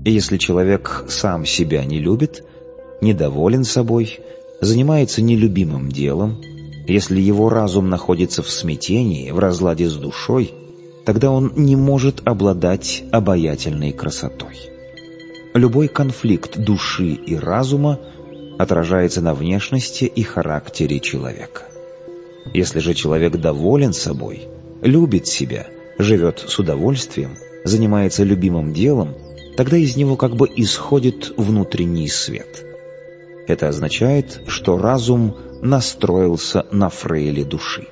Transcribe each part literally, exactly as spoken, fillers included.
И если человек сам себя не любит, недоволен собой, занимается нелюбимым делом, если его разум находится в смятении, в разладе с душой, тогда он не может обладать обаятельной красотой. Любой конфликт души и разума отражается на внешности и характере человека. Если же человек доволен собой, любит себя, живет с удовольствием, занимается любимым делом, тогда из него как бы исходит внутренний свет. Это означает, что разум настроился на фрейле души.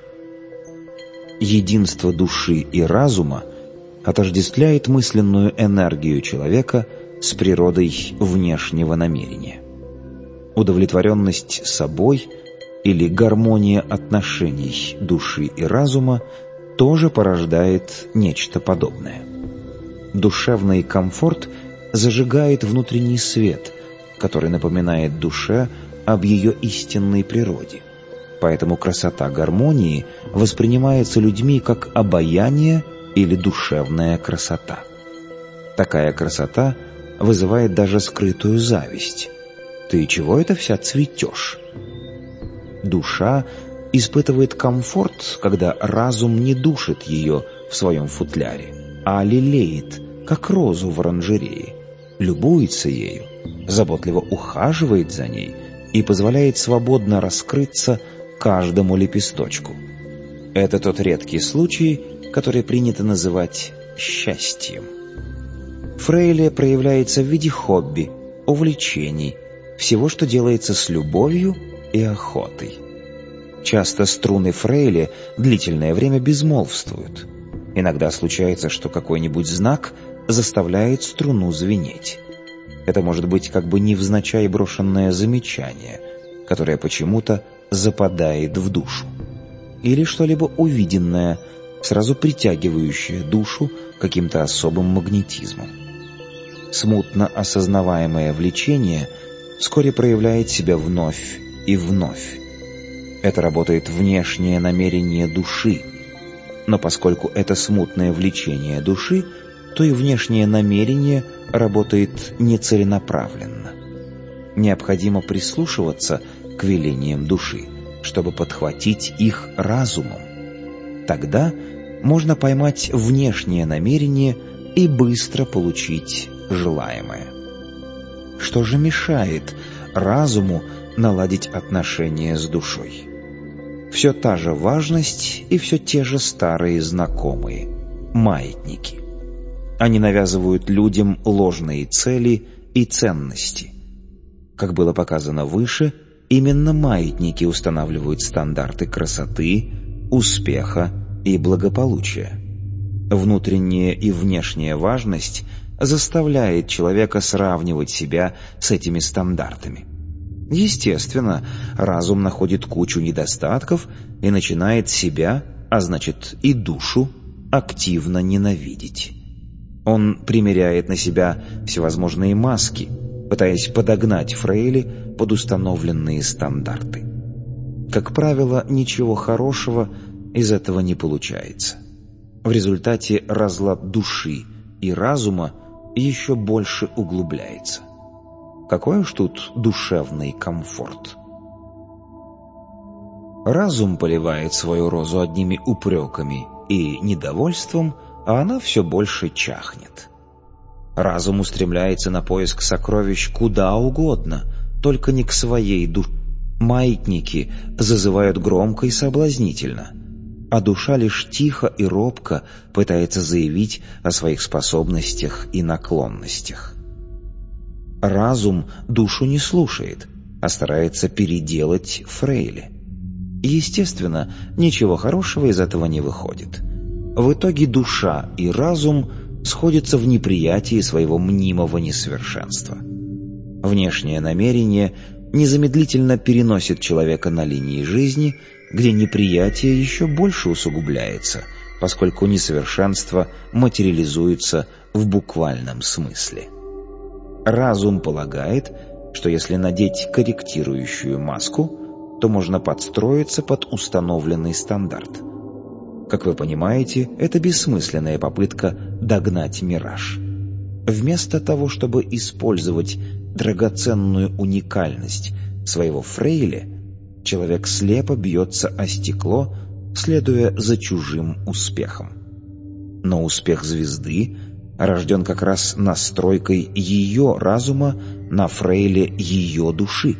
Единство души и разума отождествляет мысленную энергию человека с природой внешнего намерения. Удовлетворенность собой или гармония отношений души и разума тоже порождает нечто подобное. Душевный комфорт зажигает внутренний свет, который напоминает душе об ее истинной природе. Поэтому красота гармонии воспринимается людьми как обаяние или душевная красота. Такая красота вызывает даже скрытую зависть. «Ты чего это вся цветешь?» Душа испытывает комфорт, когда разум не душит ее в своем футляре, а лелеет, как розу в оранжерее, любуется ею, заботливо ухаживает за ней и позволяет свободно раскрыться каждому лепесточку. Это тот редкий случай, который принято называть счастьем. Фрейле проявляется в виде хобби, увлечений, всего, что делается с любовью и охотой. Часто струны фрейле длительное время безмолвствуют. Иногда случается, что какой-нибудь знак заставляет струну звенеть. Это может быть как бы невзначай брошенное замечание, которое почему-то западает в душу. Или что-либо увиденное, сразу притягивающее душу каким-то особым магнетизмом. Смутно осознаваемое влечение вскоре проявляет себя вновь и вновь. Это работает внешнее намерение души, но поскольку это смутное влечение души, то и внешнее намерение работает нецеленаправленно. Необходимо прислушиваться к велениям души, чтобы подхватить их разумом. Тогда можно поймать внешнее намерение и быстро получить желаемое. Что же мешает разуму наладить отношения с душой? Все та же важность и все те же старые знакомые – маятники. Они навязывают людям ложные цели и ценности. Как было показано выше, именно маятники устанавливают стандарты красоты, успеха и благополучия. Внутренняя и внешняя важность заставляет человека сравнивать себя с этими стандартами. Естественно, разум находит кучу недостатков и начинает себя, а значит и душу, активно ненавидеть. Он примеряет на себя всевозможные маски, пытаясь подогнать фрейли под установленные стандарты. Как правило, ничего хорошего из этого не получается. В результате разлад души и разума еще больше углубляется. Какой уж тут душевный комфорт. Разум поливает свою розу одними упреками и недовольством, а она все больше чахнет. Разум устремляется на поиск сокровищ куда угодно, только не к своей душе. Маятники зазывают громко и соблазнительно, а душа лишь тихо и робко пытается заявить о своих способностях и наклонностях. Разум душу не слушает, а старается переделать фрейли. Естественно, ничего хорошего из этого не выходит. В итоге душа и разум сходятся в неприятии своего мнимого несовершенства. Внешнее намерение незамедлительно переносит человека на линии жизни, где неприятие еще больше усугубляется, поскольку несовершенство материализуется в буквальном смысле. Разум полагает, что если надеть корректирующую маску, то можно подстроиться под установленный стандарт. Как вы понимаете, это бессмысленная попытка догнать мираж. Вместо того, чтобы использовать драгоценную уникальность своего фрейли, человек слепо бьется о стекло, следуя за чужим успехом. Но успех звезды рожден как раз настройкой ее разума на фрейле ее души.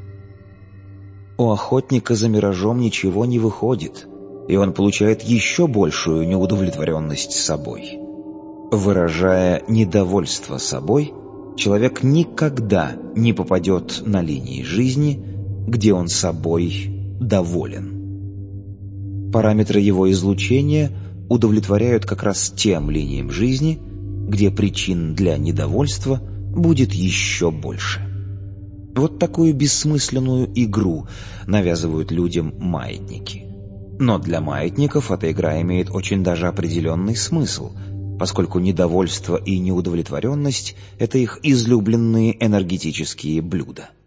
У охотника за миражом ничего не выходит, и он получает еще большую неудовлетворенность собой. Выражая недовольство собой, человек никогда не попадет на линии жизни, где он собой доволен. Параметры его излучения удовлетворяют как раз тем линиям жизни, где причин для недовольства будет еще больше. Вот такую бессмысленную игру навязывают людям маятники. Но для маятников эта игра имеет очень даже определенный смысл, поскольку недовольство и неудовлетворенность — это их излюбленные энергетические блюда.